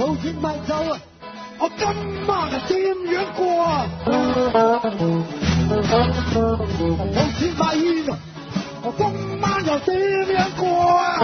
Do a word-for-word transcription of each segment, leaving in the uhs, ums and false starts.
老鐵咪走啊！我今晚係點樣過啊？老鐵咪煙啊！我今晚又點樣過啊？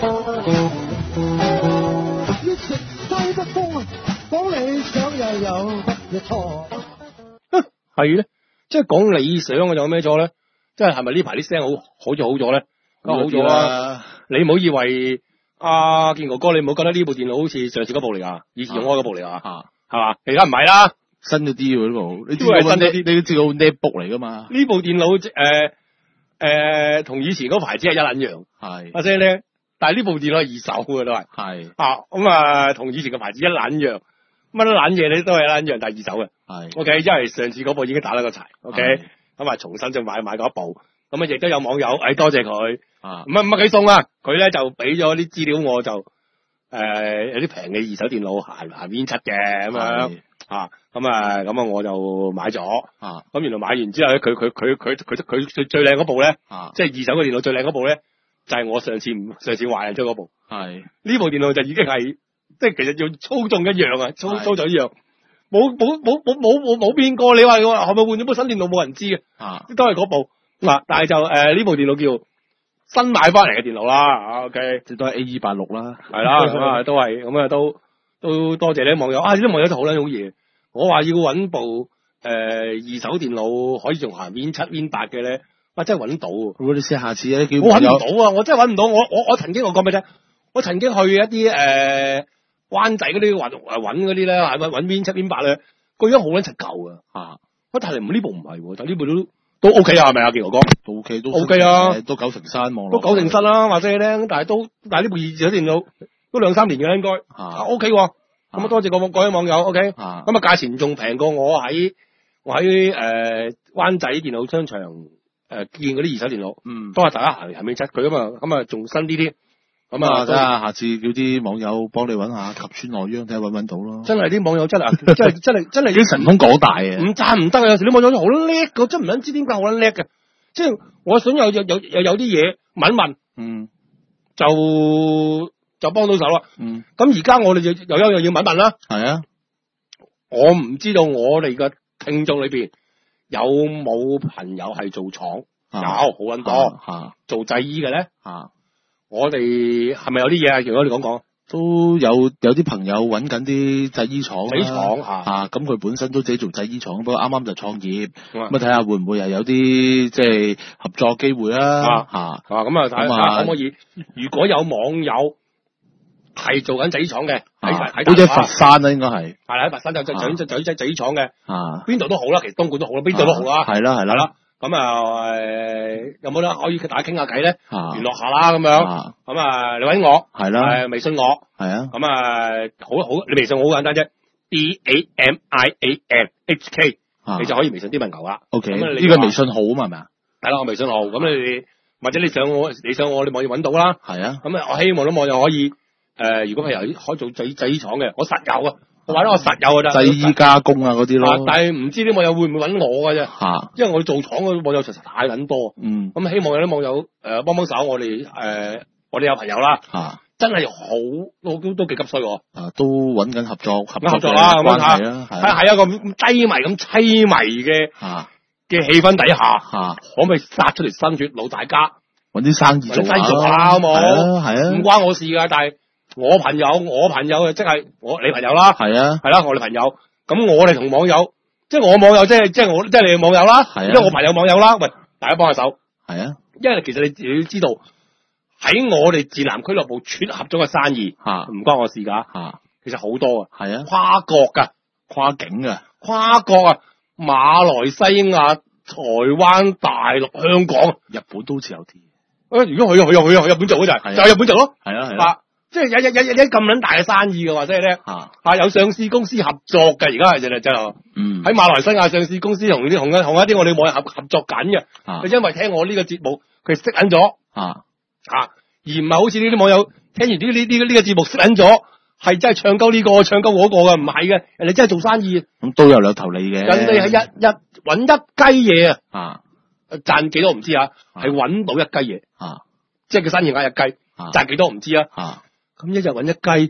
要食西北風啊！講理想又有乜嘢錯？ 係咧，即係講理想嘅有咩錯咧？即係係咪呢排啲聲好好咗好咗咧？好咗啊！你唔好以為阿健哥哥，你唔好覺得呢部電腦好似上次嗰部嚟噶，以前用開嗰部嚟噶，係嘛？而家唔係啦， 新咗啲喎呢部，你知都係新咗啲，你都知道 netbook 嚟噶嘛？ 呢部電腦誒誒同以前嗰牌子係一撚樣， 係或者咧，但係呢部電腦係二手嘅都係， 係啊咁啊同以前嘅牌子一撚樣，乜都撚嘢你都係一撚樣，但係二手嘅。 係 OK，因為上次嗰部已經打咗個柴 ，OK，咁啊重新再買買嗰一部，咁啊亦都有網友，誒多謝佢， 啊唔係唔係佢送啊，佢咧就俾咗啲資料我就，誒、呃、有啲平嘅二手電腦行行邊七嘅咁樣，啊咁啊咁啊我就買咗， 啊咁原來買完之後咧，佢佢佢佢佢佢最最靚嗰部咧， 啊即係二手嘅電腦最靚嗰部咧，就係、是、我上次唔上次壞咗嗰部， 係呢部電腦就已經係即係其實要操縱一樣啊，操操作一樣。冇冇冇冇冇冇冇變過，你話我係咪換咗部新電腦冇人知嘅， 啊都係嗰部嗱，但係就誒呢、呃、部電腦叫新買翻嚟嘅電腦啦，OK， 即都係 A E 八六啦， 係啦，咁啊都係，咁啊都都多謝你啲網友啊，啲網友就好撚好嘢，我話要揾部誒、呃、二手電腦可以仲行 Win 七 Win 八嘅咧，哇真係揾到， 我哋試下次咧叫我揾唔到啊，我真係揾唔到，我我我曾經我講俾你聽，我曾經去一啲誒。呃灣仔嗰啲揾誒揾嗰啲咧，係咪揾 Win 七 Win 八咧？個樣好撚柒舊噶嚇！我睇嚟呢部唔係，但呢部都都 OK 啊，係咪啊，健哥哥？ 都 OK 都 OK 啊， 都九成三網都九成七啦，或者咧，但係都但係呢部二手電腦都兩三年嘅啦，應該啊 OK 喎。咁啊多謝各各位網友 OK。咁啊價錢仲平過我喺我喺誒、呃、灣仔電腦商場誒、呃、見嗰啲二手電腦， 嗯， 都係大家行行面七佢啊嘛，咁啊仲新啲啲。 咁啊，睇下下次叫啲網友幫你揾下及川內央，睇下揾唔揾到咯。 真係啲網友真係真係真係真係已經神通廣大嘅， 唔讚唔得啊！有時啲網友好叻嘅，真唔撚知點解好撚叻嘅。即係我想有有有有有啲嘢問一問， 嗯， 就就幫到手啦。 嗯， 咁而家我哋又又有樣要問一問啦。 係啊， 我唔知道我哋嘅聽眾裏邊有冇朋友係做廠， 啊、 有好撚多， 啊、 做製衣嘅咧。 啊我哋係咪有啲嘢啊？如果你講講， 都有有啲朋友揾緊啲製衣廠， 製衣廠啊，咁佢本身都自己做製衣廠，不過啱啱就創業，咁啊睇下會唔會又有啲即係合作機會啦？ 啊嚇， 啊咁啊睇下可唔可以？如果有網友係做緊製衣廠嘅，喺喺好似佛山啦，應該係係啦，喺佛山就就就就就製衣廠嘅， 啊， 邊度都好啦，其實東莞都好啦，邊度都好啦， 係啦係啦。 咁啊誒有冇得可以大家傾下偈咧？ 啊， 聯絡下啦咁樣。咁啊，你揾我係啦， 誒微信我係啊。 咁啊，好好你微信好簡單啫 ，D A M I A N H K，你就可以微信啲問求啦。 O K，呢個微信號啊嘛係咪啊？ 係啦，我微信號，咁你哋或者你上我你上我你網頁揾到啦。 係啊。 咁啊，我希望啲網友可以誒，如果係由可以做製製衣廠嘅，我實有啊。我話咧，我實有㗎咋， 製衣加工啊嗰啲咯。 但係唔知啲網友會唔會揾我㗎啫？ 嚇， 因為我做廠嘅網友實在太撚多。 嗯。 咁希望有啲網友誒幫幫手，我哋誒我哋有朋友啦。 嚇。真係好都都都幾急需喎。 啊，都揾緊合作合合作啦，咁樣嚇。 係喺喺一個低迷咁凄迷嘅嚇嘅氣氛底下， 嚇， 可唔可以殺出嚟新血路？大家揾啲生意做下，做下好冇？ 係啊，係啊， 唔關我事㗎，但係。我朋友，我朋友即係我你朋友啦， 係啊， 係啦，我哋朋友，咁我哋同網友，即係我網友，即係即係我即係你嘅網友啦， 係啊， 因為我朋友網友啦，喂，大家幫下手， 係啊， 因為其實你你要知道喺我哋自南俱樂部撮合咗嘅生意， 吓唔關我事噶， 吓， 其實好多啊， 係啊， 跨國噶， 跨境噶， 跨國啊，馬來西亞、台灣、大陸、香港、 日本都好似有啲， 誒，如果去啊去啊去啊去日本做嗰就係，就係日本做咯， 係啊係啊。 即係有有有有啲咁撚大嘅生意嘅話，即係咧嚇有上市公司合作嘅，而家係真係真係。嗯。喺馬來西亞上市公司同啲同一同一啲我哋網友合合作緊嘅。啊。因為聽我呢個節目，佢識撚咗。啊。嚇！而唔係好似呢啲網友聽完呢呢呢呢個節目識撚咗，係真係唱鳩呢個唱鳩嗰個嘅，唔係嘅，人哋真係做生意。 咁都有兩頭利嘅。 人哋係一一揾一雞嘢啊！ 啊。 賺幾多唔知啊？係揾到一雞嘢。啊。即係佢生意額一雞。賺幾多唔知啊？啊。咁一日揾一雞，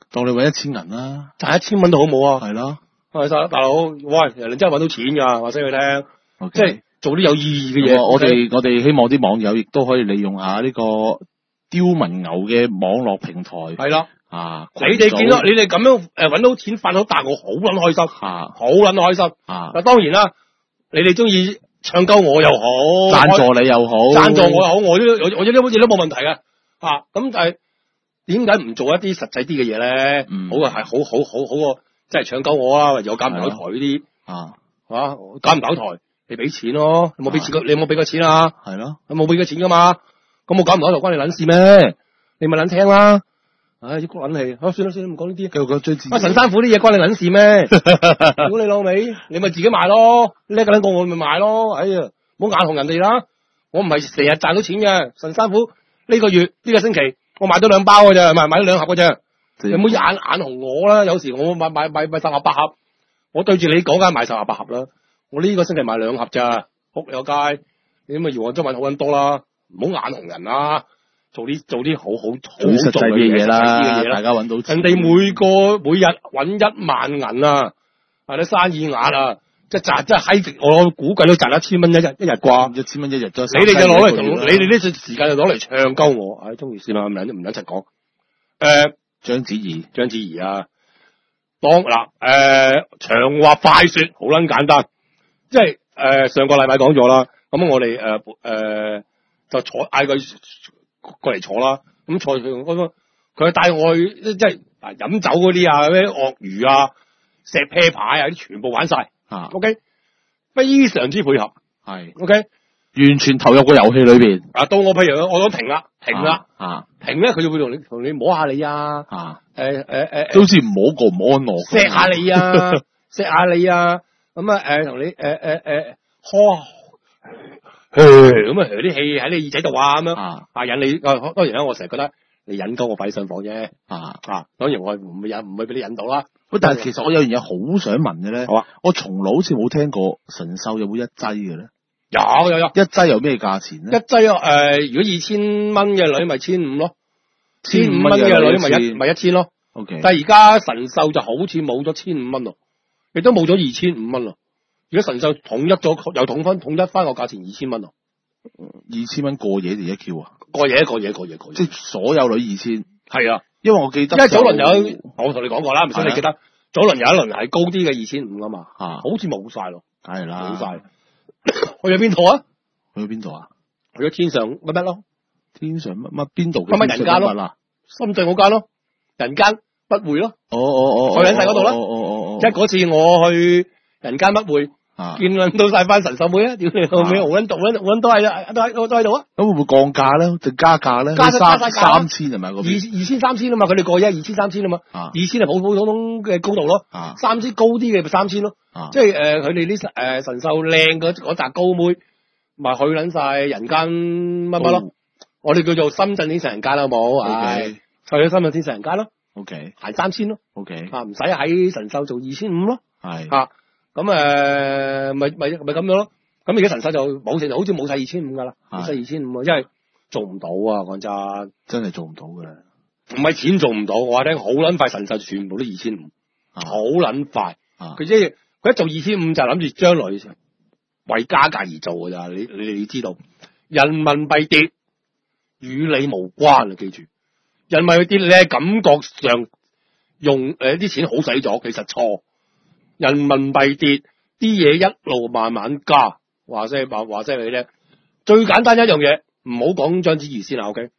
當你搵一千銀啦， 賺一千蚊都好冇啊？ 係咯， 係晒大佬，喂，人哋真係搵到錢㗎，話聲佢聽， okay. 即係做啲有意義嘅嘢。 我哋我哋希望啲網友亦都可以利用下呢個刁民牛嘅網絡平台。 係啦。 啊！ 你哋見到你哋咁樣誒搵到錢發到達，我好撚開心， 啊， 好撚開心。 啊， 嗱當然啦，你哋中意唱鳩我又好， 贊助你又好， 贊助我又好，我都我我呢啲好似都冇問題嘅。啊，咁但係點解唔做一啲實際啲嘅嘢咧？ 嗯， 好啊，係好好好好過即係唱鳩我啦，或者我搞唔搞台嗰啲啊， 係嘛？搞唔搞台？你俾錢咯，你冇俾錢，你有冇俾過錢啊？ 係咯， 你冇俾過錢噶嘛？咁我搞唔搞台關你撚事咩？你咪撚聽啦。唉，啲谷撚氣，好算啦算啦，唔講呢啲。繼續講追字。啊，神山虎啲嘢關你撚事咩？屌你老味，你咪自己賣咯，叻個撚過我咪賣咯。哎呀，唔好眼紅人哋啦。我唔係成日賺到錢嘅。神山虎呢個月呢、呢個星期我買咗兩包嘅啫，買買咗兩盒嘅啫。你唔好眼眼紅我啦。有時我買買買買十盒八盒，我對住你講緊買十盒八盒啦。我呢個星期買兩盒咋，仆有街。你咁啊，姚王真揾好撚多啦，唔好眼紅人啦。做啲做啲好好好實際嘅嘢啦， 大家揾到錢。 人哋每個每日揾一萬銀啊，係啲生意額啊，即係賺即係閪，我估計都賺一千蚊一日一日啩， 一千蚊一日都。你哋就攞嚟同你哋呢段時間就攞嚟唱鳩我，唉，中意先啦，唔撚唔撚柒講。誒，章子怡，章子怡啊，當嗱誒長話快說，好撚簡單，即係誒上個禮拜講咗啦，咁我哋誒誒就坐嗌佢。過嚟坐啦，咁坐佢嗰佢帶我去，即係啊飲酒嗰啲啊，咩鱷魚啊、石啤牌啊，啲全部玩晒啊 ，OK， 非常之配合，係 OK， 完全投入個遊戲裏邊。 啊，到我譬如我講停啦，停啦， 啊，停咧，佢就會同你同你摸下你啊，啊，誒誒誒， 都好似摸過唔安樂， 錫下你啊，錫下你啊，咁啊誒同你誒誒誒呵。咁啊，啲氣喺你耳仔度啊，咁樣啊，引你啊，當然啦，我成日覺得你引到我快上房啫，啊啊，當然我唔會引，唔會俾你引到啦。 喂，但係其實我有樣嘢好想問嘅咧，好啊，我從來好似冇聽過神獸有冇一劑嘅咧？ 有有有，一劑有咩價錢咧？ 一劑誒、呃，如果二千蚊嘅女咪千五咯，千五蚊嘅女咪一咪一千咯。O K， 但係而家神獸就好似冇咗千五蚊咯，亦都冇咗二千五蚊咯。如果神獸統一咗，又統翻統一翻個價錢二千蚊咯， 二千蚊過夜定一 Q 啊？ 過夜過夜過夜過夜， 即係所有女二千， 係啊， 因為我記得， 因為早輪有我同你講過啦，唔知你記得早輪有一輪係高啲嘅二千五啊嘛，啊，好似冇晒咯， 係啦， 冇晒，去咗邊度啊？ 去咗邊度啊？ 去咗天上乜乜咯？ 天上乜乜邊度？ 乜乜人間咯？深圳嗰間咯，人間不會咯， 哦哦哦， 去緊晒嗰度啦， 哦哦哦， 即係嗰次我去人間不會。啊！見到晒班神獸妹啊！屌你老味，好撚毒撚，好撚都係都喺都喺度啊！ 咁會唔會降價咧？定加價咧？ 加加晒價三千係咪？二二千三千啊嘛！佢哋過一二千三千啊嘛！二千係普普通通嘅高度咯，三千高啲嘅咪三千咯。即係誒，佢哋啲誒神獸靚嗰嗰紮高妹，咪去撚晒人間乜乜咯？我哋叫做深圳天上人間好冇？係去咗深圳天上人間咯。 O K， 係三千咯。 O K， 啊唔使喺神獸做二千五咯。 係啊。咁誒，咪咪咪咁樣咯。咁而家神獸就冇成，好似冇晒二千五噶啦，冇晒二千五，因為做唔到啊！講真， 真係做唔到噶啦。 唔係錢做唔到，我話聽好撚快，神獸全部都二千五，好撚快。佢即係佢一做二千五就諗住將來為加價而做㗎咋。你你你知道，人民幣跌與你無關啊！記住，人民幣跌你係感覺上用誒啲錢好使咗，其實錯。人民幣跌，啲嘢一路慢慢加，話聲話話聲俾你聽。最簡單一樣嘢，唔好講章子怡先啦 ，OK？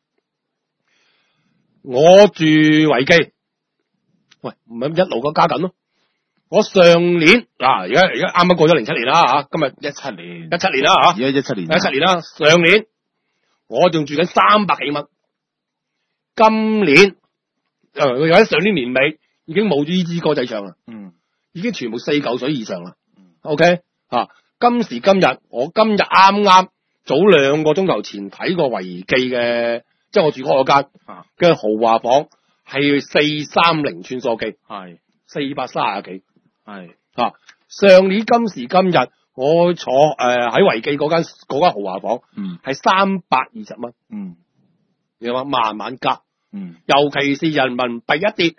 我住維基，喂，唔係一路咁加緊咯。我上年嗱，而家而家啱啱過咗零七年啦吓，今日一七年，一七年啦吓， 而家一七年， 一七年啦。上年我仲住緊三百幾蚊，今年誒，或者上年年尾已經冇咗呢支歌仔唱啦。嗯。已經全部四嚿水以上啦、嗯、，OK 啊！今時今日，我今日啱啱早兩個鐘頭前睇過維記嘅，即係我住嗰個間嘅豪華房，係四三零穿梭機，係四百三十幾，係啊！上年今時今日，我坐誒喺維記嗰間嗰間豪華房，嗯，係三百二十蚊，嗯，你話慢慢加，嗯，尤其是人民幣一跌。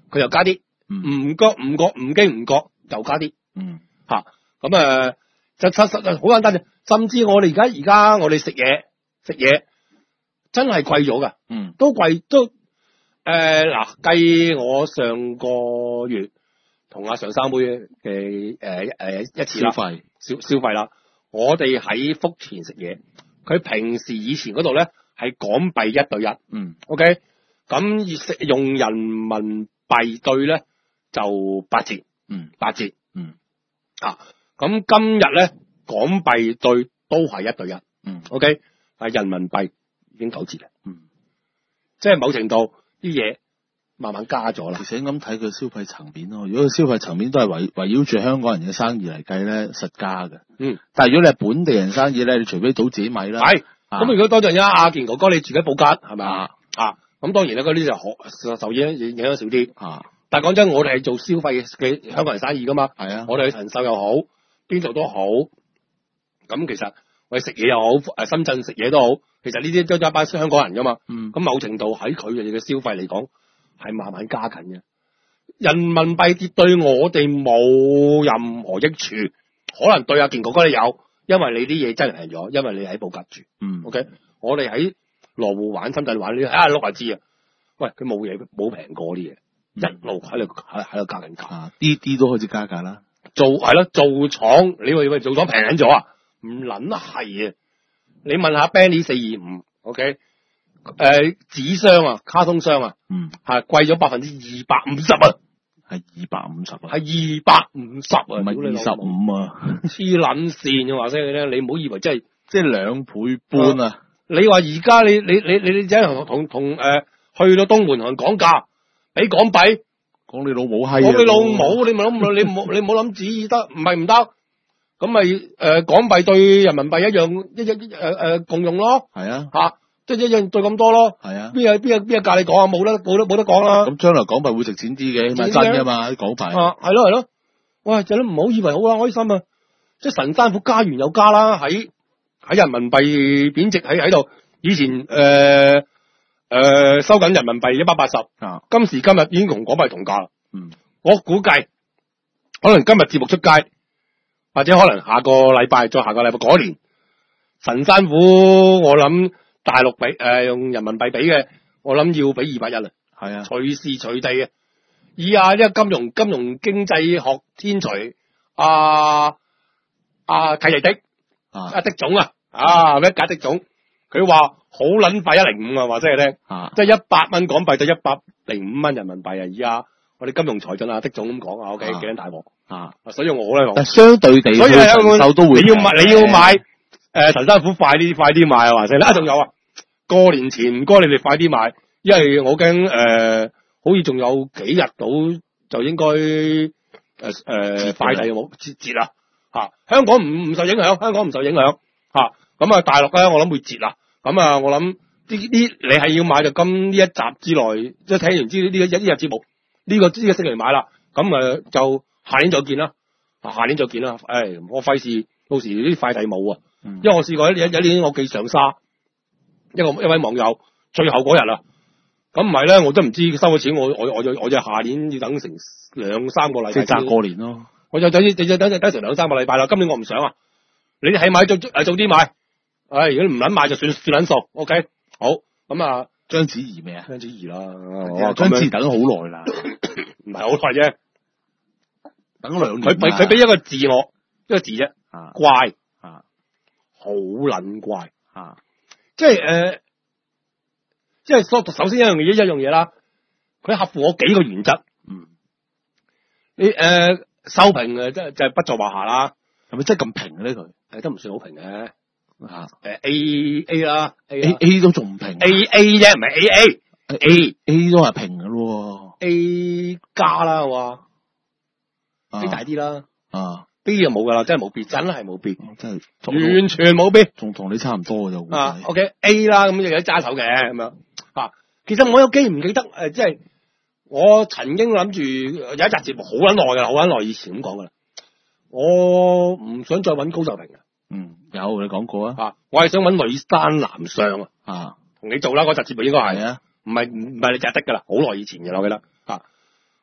佢又加啲，唔覺唔覺唔經唔覺又加啲， 嗯， 吓咁誒，就實實好簡單啫。甚至我哋而家而家我哋食嘢食嘢真係貴咗噶，嗯，都貴都誒嗱，計、呃、我上個月同阿上三妹嘅誒誒一次啦，消費消消費啦，我哋喺福田食嘢，佢平時以前嗰度咧係港幣一對一，嗯 ，OK， 咁食用人民幣兌咧就八折，嗯，八折，嗯，啊，咁今日咧港幣兌都係一對一，嗯 ，OK， 係人民幣已經九折啦，嗯，即係某程度啲嘢慢慢加咗啦。 其實咁睇佢消費層面咯，如果佢消費層面都係圍圍繞住香港人嘅生意嚟計咧，實加嘅，嗯，但係如果你係本地人生意咧，你除非倒自己米啦，係，咁、啊、如果當陣阿阿健哥哥你自己報吉係咪啊？啊，咁當然啦，嗰啲就可受影影響少啲，啊，但係講真，我哋係做消費嘅香港人生意噶嘛，係啊，我哋去神秀又好，邊度都好。咁其實我哋食嘢又好，誒深圳食嘢都好，其實呢啲都係一班香港人噶嘛。嗯。咁某程度喺佢哋嘅消費嚟講，係慢慢加緊嘅。人民幣跌對我哋冇任何益處，可能對阿健哥哥你有，因為你啲嘢真係平咗，因為你喺布吉住。嗯。OK，我哋喺羅湖玩、深圳玩呢啲，啊碌下知啊。喂，佢冇嘢冇平過啲嘢，嗯、一路喺度喺喺度加緊價， 啲啲都開始加價啦。 做係咯，做廠你話喂做廠平緊咗啊？唔撚係啊！你問下 Benny 四二五 ，OK？ 誒紙箱啊，卡通箱啊，嗯，係貴咗百分之二百五十啊， 係二百五十啊， 係二百五十啊， 唔係二十五啊， 黐撚線嘅話聲你咧，你唔好以為真係即係兩倍半啊！ 你話而家你你你你你真係同同誒去到東門同人講價，俾港幣， 講你老母閪啊！ 講你老母，你咪諗你冇你冇諗旨意得，唔係唔得。咁咪誒港幣對人民幣一樣一一誒誒共用咯，係啊嚇，即係一樣對咁多咯，係啊，邊有邊有邊有價你講啊？冇得冇得冇得講啦。咁將來港幣會值錢啲嘅，咪真㗎嘛啲港幣。 啊，係咯係咯，喂，就都唔好以為好啦，開心啊！即係神山虎加完又加啦，喺喺人民幣貶值喺喺度，以前誒誒、呃呃、收緊人民幣一百八十，啊，今時今日已經同港幣同價啦。嗯，我估計可能今日節目出街。或者可能下個禮拜，再下個禮拜嗰年，神山虎我諗大陸俾誒、呃、用人民幣俾嘅，我諗要俾二百一啦。係啊，隨時隨地嘅。以啊呢個金融金融經濟學天才阿阿契弟的啊阿的總啊啊咩解的總，佢話好撚快一零五啊，話真係聽，即係一百蚊港幣對一百零五蚊人民幣啊！而家我哋金融財經啊的總咁講啊 ，OK 幾撚大鑊。啊，所以我咧， 但相對地，所以神獸都會， 你要買，你要買，誒、呃，神山虎快啲，快啲買啊！話聲啦，仲有啊，過年前唔該你哋快啲買，因為我驚誒、呃，好似仲有幾日到就應該誒誒快遞冇折折啦吓，香港唔唔受影響，香港唔受影響吓，咁啊大陸咧我諗會折啦，咁啊我諗呢呢你係要買就今呢一集之內，即係睇完之呢呢一呢日節目呢、這個呢、這個星期買啦，咁啊就。下年再見啦，下年再見啦。誒，我費事到時啲快遞冇啊，嗯、因為我試過一一年我寄上沙，一個一位網友最後嗰日啦，咁唔係咧，我都唔知收咗錢，我我我就我就下年要等成兩三個禮拜， 即係揸過年咯。 我就等等等等等成兩三個禮拜啦。今年我唔想啊，你哋係買早誒早啲買，誒、哎、如果唔撚買就算算撚數。OK，好咁啊， 章子怡咩啊？ 章子怡啦， 章子怡等咗好耐啦， 唔係好耐啫。 等咗兩年， 佢俾佢俾一個字我，一個字啫，啊，乖，啊，好撚乖，啊，即係誒、呃，即係首首先一樣嘢一樣嘢啦，佢合乎我幾個原則，嗯，你誒、呃、收平誒，即係就係不在話下啦，係咪真係咁平嘅咧？佢誒都唔算好平嘅，啊，誒 A A 啦 ，A A 都仲唔平 ，A A 啫，唔係 A A，A A 都係平嘅咯 ，A 加啦，係嘛？A 大啲啦，啊 B 就冇噶啦，真係冇 B，真係冇 B，真係完全冇 B， 仲同你差唔多嘅就啊 OK A 啦，咁又有揸手嘅咁樣啊。其實我有記唔記得誒、呃，即係我曾經諗住有一集節目好撚耐噶啦，好撚耐以前咁講噶啦，我唔想再搵高秀平嘅。 嗯，有你講過啊， 啊，我係想搵女山男相啊，啊，同你做啦嗰集節目應該係啊，唔係唔係你就得噶啦，好耐以前嘅我記得啊。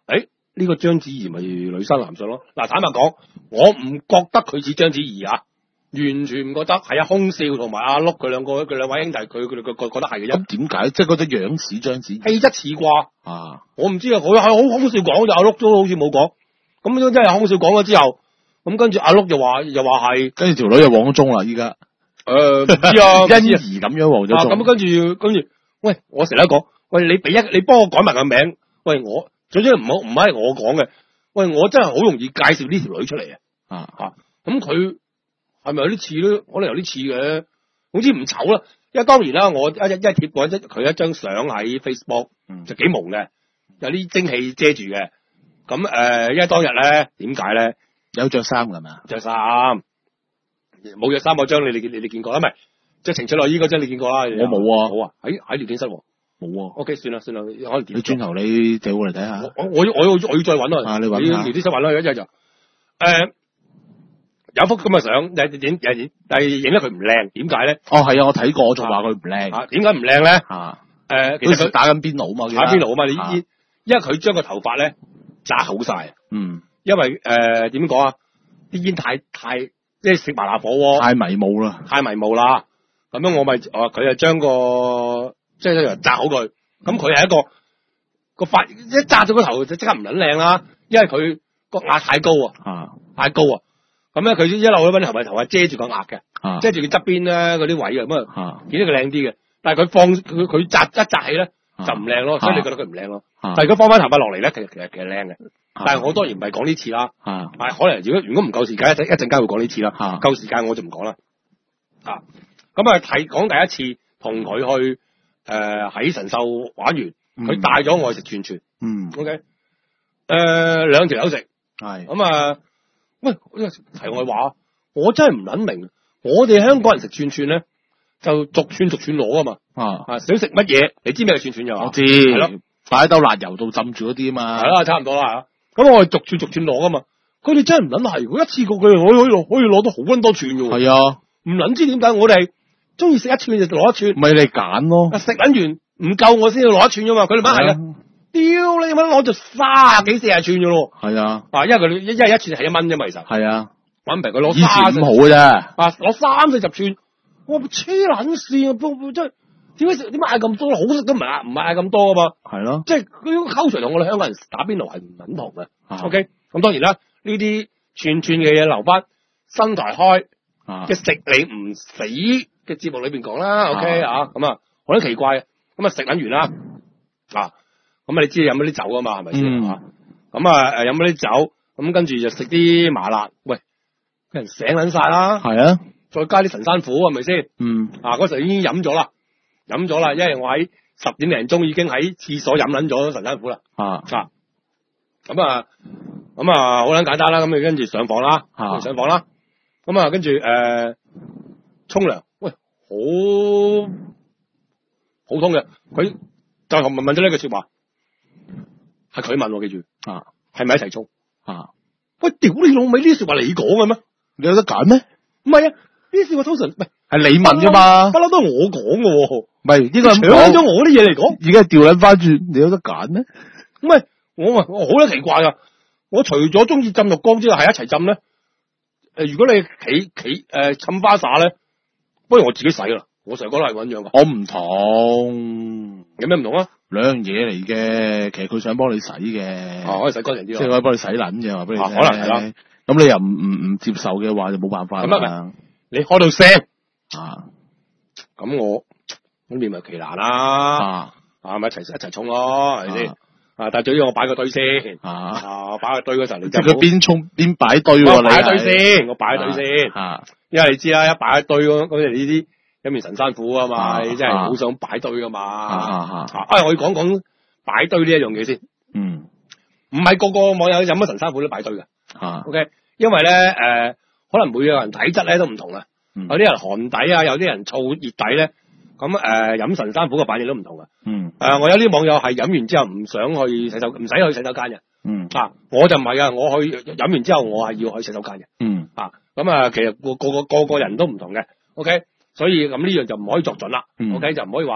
誒呢個章子怡咪女生男相咯。嗱，坦白講，我唔覺得佢似章子怡啊。完全唔覺得係啊，空少同埋阿碌佢兩個佢兩位兄弟，佢佢佢覺得係嘅。 咁點解？即係嗰隻樣似章子怡， 氣質似啩？ 啊， 我唔知啊，佢係好空少講，就阿碌都好似冇講。咁真係空少講咗之後，咁跟住阿碌又話又話係， 跟住條女又黃咗鐘啦，依家。 誒唔知啊， 欣宜咁樣黃咗鐘。 咁跟住跟住，喂，我成日都講，喂你俾一你幫我改埋個名，喂我，總之唔好唔係我講嘅，喂我真係好容易介紹呢條女出嚟啊。 啊啊，咁佢。係咪有啲似咧？可能有啲似嘅，總之唔醜啦。因為當然啦，我一一一貼過一佢一張相喺 Facebook，嗯、就幾朦嘅，有啲蒸汽遮住嘅。咁誒、呃，因為當日咧，點解咧？ 有着衫㗎嘛？ 着衫，冇着衫嗰張你你你你見過啦？唔係着情趣內衣嗰張你見過啦？我冇啊， 冇啊，喺喺聊天室喎， 冇啊。 OK，算啦算啦，可能你轉頭你借過嚟睇下。 我我我要我要再揾啊，你揾下。 聊天室揾啦，一一就誒。呃有幅咁嘅相，影影影，但係影得佢唔靚，點解咧？ 哦，係啊，我睇過，我仲話佢唔靚。 啊，點解唔靚咧？ 啊， 誒、呃，其實佢打緊邊爐啊嘛， 打邊爐啊嘛，你、啊、因為佢將個頭髮咧紮好晒。 嗯。 因為誒點講啊？啲煙太太即係食麻辣火鍋。太迷霧啦。太迷霧啦。咁樣我咪哦，佢就將個即係紮好佢。咁佢係一個個髮一紮咗個頭就即刻唔撚靚啦，因為佢個額太高啊。啊。太高啊！咁咧，佢一路咧揾啲頭髮頭髮遮住個額嘅，啊、遮住佢側邊咧嗰啲位啊，咁啊見到佢靚啲嘅。但係佢放佢佢紮一紮起咧就唔靚咯，所以你覺得佢唔靚咯。啊、但係佢放翻頭髮落嚟咧，其實其實其實靚嘅。啊、但係我當然唔係講呢次啦，啊、但係可能如果如果唔夠時間，一陣一陣間會講呢次啦。啊、夠時間我就唔講啦。啊，咁啊睇講第一次同佢去誒喺、呃、神獸玩完，佢、嗯、帶咗我去食串串。嗯 ，OK，誒兩條友食，係咁啊。喂，題外話，我真係唔撚明，我哋香港人食串串咧，就逐串逐串攞啊嘛，啊，啊想食乜嘢？你知咩係串串嘅？我知，係咯，擺喺兜辣油度浸住嗰啲啊嘛，係啦，差唔多啦嚇。咁我哋逐串逐串攞啊嘛，佢哋真係唔撚係，如果一次過佢哋可以可以攞可以攞到好撚多串嘅喎。係啊，唔撚知點解我哋中意食一串就攞一串，咪你揀咯。食撚完唔夠我先要攞一串啫嘛，佢哋乜係啊？屌你乜攞就卅幾四十串嘅咯，係啊，啊因為佢一因為一串係一蚊啫嘛，其實係啊，揾平佢攞三十，以前咁好嘅啫，啊攞三四十串，我黐撚線啊，真係點解食點解嗌咁多？好食都唔係唔係嗌咁多啊嘛，係咯，即係佢啲溝場同我哋香港人打邊爐係唔撚同嘅。啊、OK，咁當然啦，呢啲串串嘅嘢留翻新台開嘅食你唔死嘅節目裏邊講啦。OK 啊，咁啊好奇怪，咁啊食撚完啦啊。咁啊，你知飲嗰啲酒啊嘛，係咪先？咁啊，誒，飲嗰啲酒，咁跟住就食啲麻辣，喂，俾人醒撚晒啦。係啊，再加啲神山虎，係咪先？嗯。啊，嗰時候已經飲咗啦，飲咗啦，因為我喺十點零鐘已經喺廁所飲撚咗神山虎啦。啊。啊。咁啊，咁啊，好撚簡單啦，咁你跟住上房啦，啊、上房啦。咁啊，跟住誒，沖涼，喂，好普通嘅，佢就問問咗呢句說話。係佢問我，記住啊，係咪一齊沖啊？喂，屌你老味，呢啲說話你講嘅咩？你有得揀咩？唔係啊，呢啲說話通常唔係係你問啫嘛，不嬲都係我講嘅。唔係呢個搶咗我啲嘢嚟講，而家調捻翻轉，你有得揀咩？唔係我啊，我好鬼奇怪噶。我除咗中意浸浴缸之外，係一齊浸咧。誒、呃，如果你企企誒浸花灑咧，不如我自己洗啦。我成日覺得係咁樣噶。我唔同，有咩唔同啊？兩樣嘢嚟嘅，其實佢想幫你洗嘅，啊可以洗乾淨啲，即係可以幫你洗撚嘅，話俾你聽。可能係啦。咁你又唔唔唔接受嘅話，就冇辦法啦。你開到聲啊，咁我咁面咪奇難啦。啊，咪一齊一齊沖咯，係咪先？啊，但係最緊要我擺個堆先。啊，擺個堆嗰時候你即係佢邊沖邊擺堆喎？我擺堆先，我擺堆先。啊，因為你知啦，一擺一堆咁，咁你呢啲。一面神山虎啊嘛，你真係好想擺堆噶嘛。啊啊啊！啊，我要講講擺堆呢一樣嘢先。嗯，唔係個個網友飲咗神山虎都擺堆嘅。啊 ，OK，因為咧誒、呃，可能每個人體質咧都唔同啊。嗯、有啲人寒底啊，有啲人燥熱底咧。咁誒飲神山虎嘅反應都唔同嘅。嗯。誒、呃，我有啲網友係飲完之後唔想去洗手，唔使去洗手間嘅。嗯。啊，我就唔係啊，我去飲完之後我係要去洗手間嘅。嗯。啊，咁啊，其實個個個個個人都唔同嘅。OK。所以咁呢樣就唔可以作準啦、嗯、，OK 就唔可以話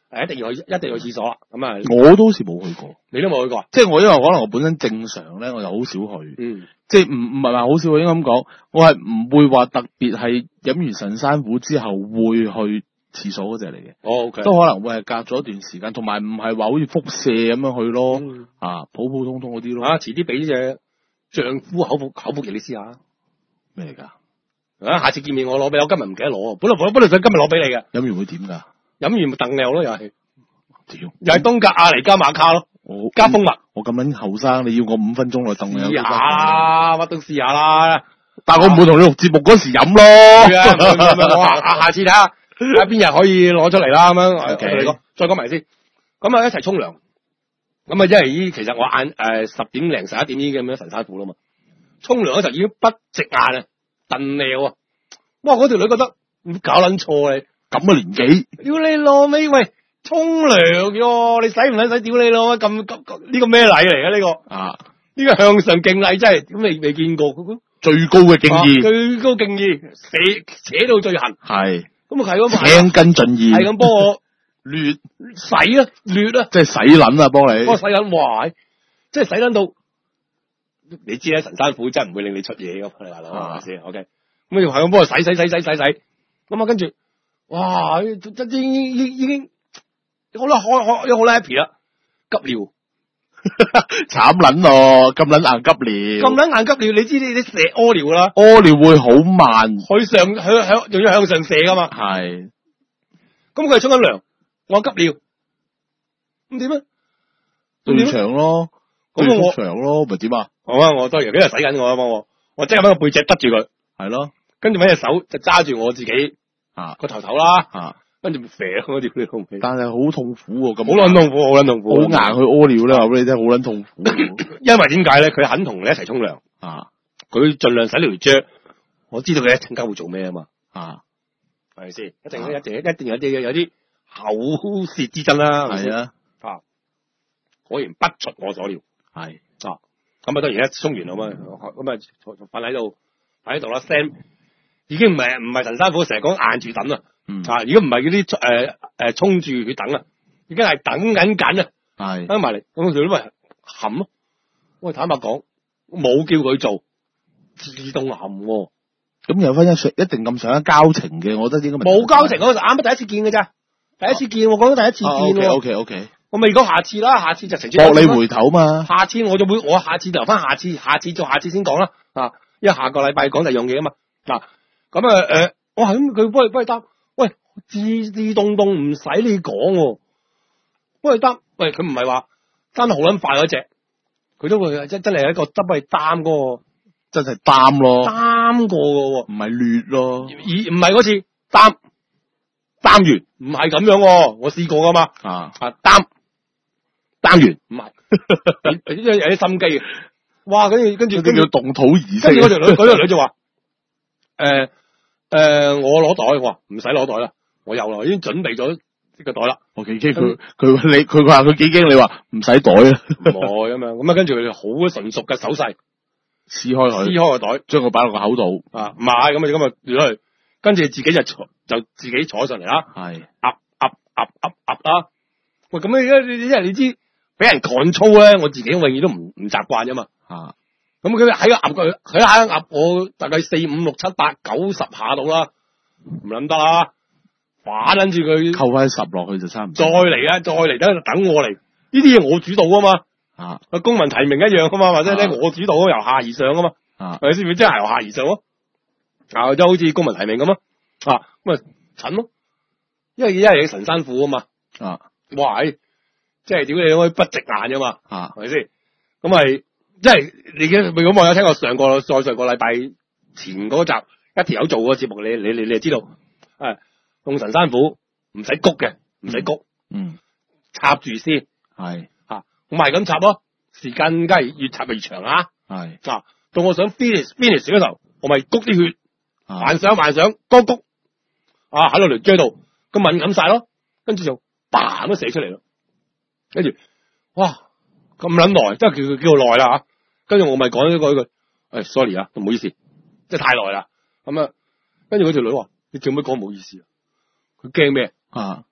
誒一定要去一定要去廁所啦。咁啊， 我都好似冇去過， 你都冇去過， 即係我因為可能我本身正常咧，我就好少去，嗯，即係唔唔係話好少去，應該咁講，我係唔會話特別係飲完神山虎之後會去廁所嗰隻嚟嘅。 哦 OK， 都可能會係隔咗一段時間，同埋唔係話好似輻射咁樣去咯，嗯、啊普普通通嗰啲咯。 啊，遲啲俾隻丈夫口服口服液你試下， 咩嚟噶？ 啊，下次見面我攞俾我，今日唔記得攞，本來本來想今日攞俾你嘅。 飲完會點噶？ 飲完咪鄧尿咯，又係，屌，又係東格亞尼加馬卡咯， 我加蜂蜜。 我咁樣後生，你要我五分鐘內鄧尿？ 試下，乜都試下啦。 但係我唔會同你錄節目嗰時飲咯。 我下下次睇下，睇下邊日可以攞出嚟啦。咁樣，我同你講，再講埋先。咁啊，一齊沖涼。咁啊，因為依其實我晏誒十點零十一點已經咁樣神山虎啦嘛。沖涼嗰時候已經不直眼啊，鄧尿啊！哇，嗰條女覺得唔搞撚錯你。 咁嘅年紀， 屌你老味，喂，沖涼喎，你使唔使使屌你老味咁咁呢個咩禮嚟嘅呢個？啊，呢個向上敬禮真係咁未未見過， 最高嘅敬意， 啊、最高敬意，扯扯到最痕，係，咁啊係咁， 青筋盡意， 係咁幫我掠洗啊，掠啊， 即係洗撚啊，幫你， 幫我洗撚，哇，即係洗撚到，你知啦，神山虎真係唔會令你出嘢噶，你大佬係咪先 ？OK，咁你係咁幫我洗洗洗洗洗洗，咁啊跟住。哇！已經已已已經好啦，開開好啦 happy 啦，急尿， 慘撚咯，咁撚硬急尿， 咁撚硬急尿，你知你你射屙尿啦， 屙尿會好慢， 佢上向向仲要向上射噶嘛， 係， 咁佢係沖緊涼，我急尿，咁點啊？ 對長咯，咁我長咯，咪點啊？ 好啊，我當然佢係洗緊我啊嘛，我我即刻搵個背脊得住佢， 係咯， 跟住搵隻手就揸住我自己。啊個頭頭啦，啊跟住咪射嗰條尿控， 但係好痛苦喎，咁好撚痛苦，好撚痛苦， 好硬去屙尿咧，話俾你聽，好撚痛苦。 因為點解咧？佢肯同你一齊沖涼，啊，佢盡量洗條啫。我知道佢一陣間會做咩啊嘛，啊，係咪先？一定一定一定有啲有啲口舌之爭啦，係啊，啊，果然不出我所料，係啊，咁啊當然一沖完啊嘛，咁啊瞓喺度瞓喺度啦 ，Sam。已經唔係唔係神山虎成日講硬住等啊，嗯、啊，如果唔係嗰啲誒誒衝住佢等啊，已經係等緊緊啊，係跟埋嚟，咁佢咪含咯。我坦白講，冇叫佢做自動含、啊， 咁有翻一一定咁上下交情嘅，我覺得應該冇交情嗰時啱啱第一次見嘅咋，第一次見、啊、我講咗第一次見 O K O K， 我未講下次啦，下次就成博你回頭嘛， 下次我就會我下次留翻下次，下次做下次先講啦，啊，因為下個禮拜講第二樣嘢啊嘛，嗱。咁啊，誒，我係咁，佢幫佢幫佢答，喂，自自動動唔使你講，幫佢答，喂，佢唔係話擔得好撚快嗰隻，佢都會真真係一個執幫佢擔嗰個， 真係擔咯， 擔過嘅， 唔係劣咯， 而唔係嗰次擔擔完，唔係咁樣，我試過噶嘛，啊啊擔擔完，唔係，呢啲有啲心機嘅，哇，跟住跟住跟住叫動土儀式， 跟住嗰條女嗰條女就話，誒。誒、呃，我攞袋，我話唔使攞袋啦，我有啦，我已經準備咗呢個袋啦。 我幾驚佢，佢你佢話佢幾驚，你話唔使袋啊？ 冇咁樣，咁啊跟住佢好純熟嘅手勢， 撕開佢， 撕開個袋， 將佢擺落個口度啊，唔係咁啊咁啊，攞去，跟住自己就坐，就自己坐上嚟啦。係，噏噏噏噏噏啦。喂，咁你而家你因為你知俾人 control 咧，我自己永遠都唔唔習慣啫嘛。啊。咁佢喺個鴨佢，佢喺個鴨我大概四五六七八九十下到啦，唔諗得啦，反捻住佢扣翻十落去就差唔多。 再嚟啊，再嚟等等我嚟，呢啲嘢我主導啊嘛，啊，公民提名一樣啊嘛，或者咧我主導由下而上啊嘛，啊，係咪先？真係由下而上咯，啊，即係好似公民提名咁啊，啊，咁啊蠢咯，因為因為你神山虎啊嘛，啊，哇，即係屌你可以不直眼噶嘛，啊，係咪先？咁係。即係你嘅，如果我有聽過上個再上個禮拜前嗰集一條友做個節目，你你你你就知道，誒，用神山虎唔使谷嘅，唔使谷，嗯，插住先，係吓，我咪係咁插咯，時間梗係越插越長啊，係，嗱，到我想 finish finish 嗰頭，我咪谷啲血，幻想幻想多谷，啊喺度條頸度，咁敏感晒咯，跟住就嘭都射出嚟咯，跟住，哇！咁撚耐，真係叫佢叫耐啦吓，跟住我咪講咗嗰句，誒 sorry 啊，唔好意思，即係太耐啦，咁啊，跟住嗰條女話，你做咩講唔好意思啊？佢驚咩啊？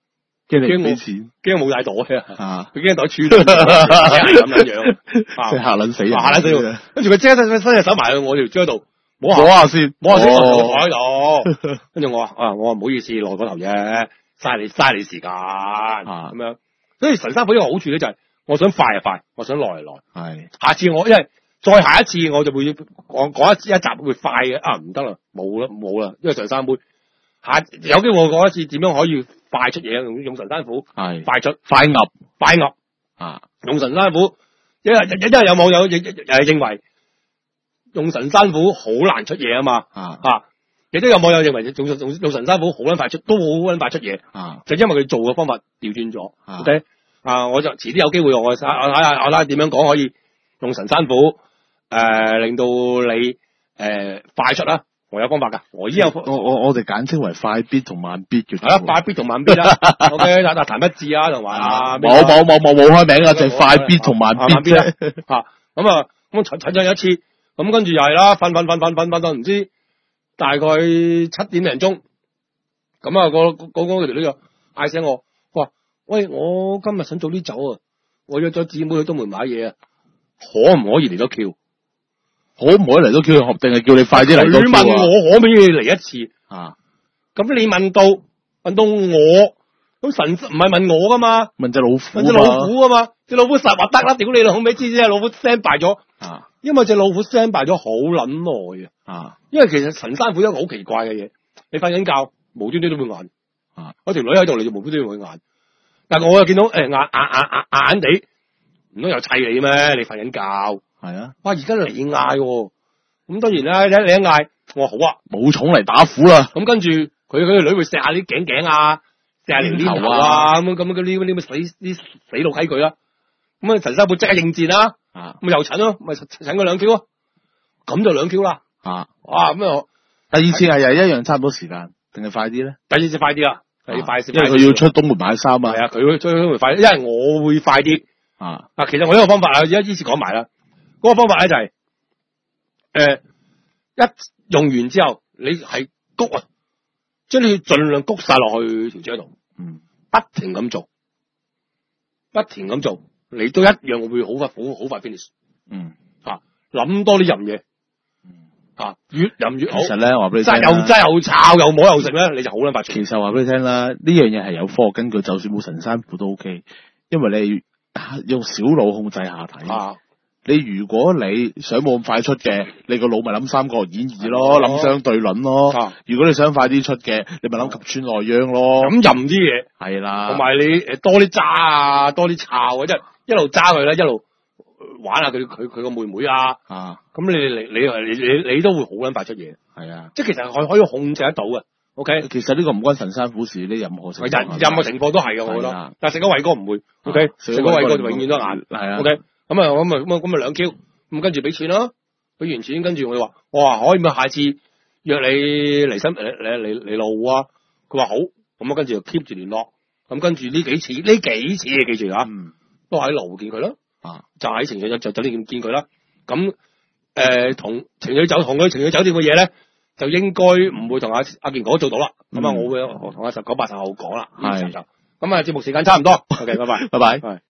驚你俾錢， 驚冇帶袋啊， 佢驚袋穿咁樣樣， 即係嚇撚死人， 嚇撚死人，跟住佢即刻伸伸隻手埋去我條蕉度。摸下， 摸下先， 摸下先，我坐喺度。跟住我話啊，我話唔好意思，落嗰頭啫，嘥你嘥你時間咁樣。所以神山虎呢個好處咧就係，我想快就快，我想耐就耐。係，下次我因為再下一次我就會講講一一集會快嘅啊，唔得啦，冇啦冇啦，因為神山虎下有機會我講一次點樣可以快出嘢，用用神山虎係快出快噏快噏啊，用神山虎，因為因為有網友亦亦係認為。用神山虎好難出嘢啊嘛，啊，亦都有網友認為用用用神山虎好撚快出，都好撚快出嘢，啊，就因為佢做嘅方法調轉咗，啊，OK，啊，我就遲啲有機會我睇我睇下我睇下點樣講可以用神山虎，誒、呃，令到你誒、呃、快出啦，我有方法噶，我依有我我我哋簡稱為快必同慢必嘅， 係啦，快必同慢必啦，OK，嗱嗱譚一智啊，同埋啊， 冇冇冇冇冇開名啊，就係快必同慢必啫， 吓，咁啊，咁睇睇咗一次。咁跟住又係啦，瞓瞓瞓瞓瞓瞓到唔知大概七點零鐘，咁啊個嗰嗰條女就嗌醒我，話喂，我今日想早啲走啊，我約咗姊妹去東門買嘢啊，可唔可以嚟多 Q？ 可唔可以嚟多 Q？ 定係叫你快啲嚟多 Q？ 佢問我可唔可以嚟一次啊？咁你問到問到我，咁神唔係問我噶嘛？ 問隻老虎， 問隻老虎啊嘛？隻老虎實話得啦，屌你老味知啫，老虎 stand by 咗啊！因為隻老虎 stand by 咗好撚耐啊！因為其實神山虎一個好奇怪嘅嘢，你瞓緊覺無端端都會眼啊！我條女喺度，你就無端端會眼。但係我又見到誒眼眼眼眼眼地，唔通又砌你咩？你瞓緊覺係啊！哇！而家你嗌喎，咁當然啦，你你一嗌，我話好啊， 冇重嚟打虎啦。咁跟住佢佢條女會錫下啲頸頸啊，錫下條鏈頭啊，咁咁咁嗰啲嗰啲死啲死老閪佢啦。咁啊，神山虎即刻應戰啦，啊，咁又診咯，咪診佢兩 Q 咯，咁就兩 Q 啦，啊，哇，咁啊， 第二次係又一樣差唔多時間，定係快啲咧？ 第二次快啲啦，第二快啲， 因為佢要出東門買衫啊， 係啊，佢會出東門快啲，因為我會快啲，啊，嗱，其實我呢個方法啊，而家依次講埋啦，嗰個方法咧就係，誒，一用完之後，你係谷啊，將你盡量谷晒落去條蕉度，嗯，不停咁做，不停咁做。你都一樣會好快好好快 finish，嗯，吓諗多啲飲嘢，嗯，吓越飲越好。其實咧，話俾你聽， 又擠又炒又摸又食咧，你就好撚快。 其實話俾你聽啦，呢樣嘢係有科學根據，就算冇神山虎都 OK，因為你用小腦控制下體。啊，你如果你想冇咁快出嘅，你個腦咪諗三國演義咯，諗相對論咯。啊，如果你想快啲出嘅，你咪諗及川內央咯。 咁飲啲嘢係啦， 同埋你誒多啲揸啊，多啲炒啊，即係。一路揸佢咧，一路玩下佢佢佢個妹妹啊，啊，咁你你你你你你都會好撚快出嘢，係啊，即係其實可可以控制得到嘅 ，OK， 其實呢個唔關神山虎事，呢任何情任任何情況都係嘅，我覺得，但係食個偉哥唔會 ，OK，食個偉哥就永遠都硬，係啊 ，OK，咁啊咁啊咁啊咁啊兩 Q，咁跟住俾錢啦，俾完錢跟住我哋話，我話可以咪下次約你嚟新嚟嚟嚟嚟路啊，佢話好，咁啊跟住就 keep 住聯絡，咁跟住呢幾次呢幾次你記住啊。嗯都喺羅湖見佢啦，啊，就喺情趣酒酒店見佢啦。咁誒，同情趣酒同佢情趣酒店嘅嘢咧，就應該唔會同阿阿健哥做到啦。咁啊、嗯，我會同阿十九八十後講啦。係，咁啊，節目時間差唔多。OK，拜拜， 拜拜。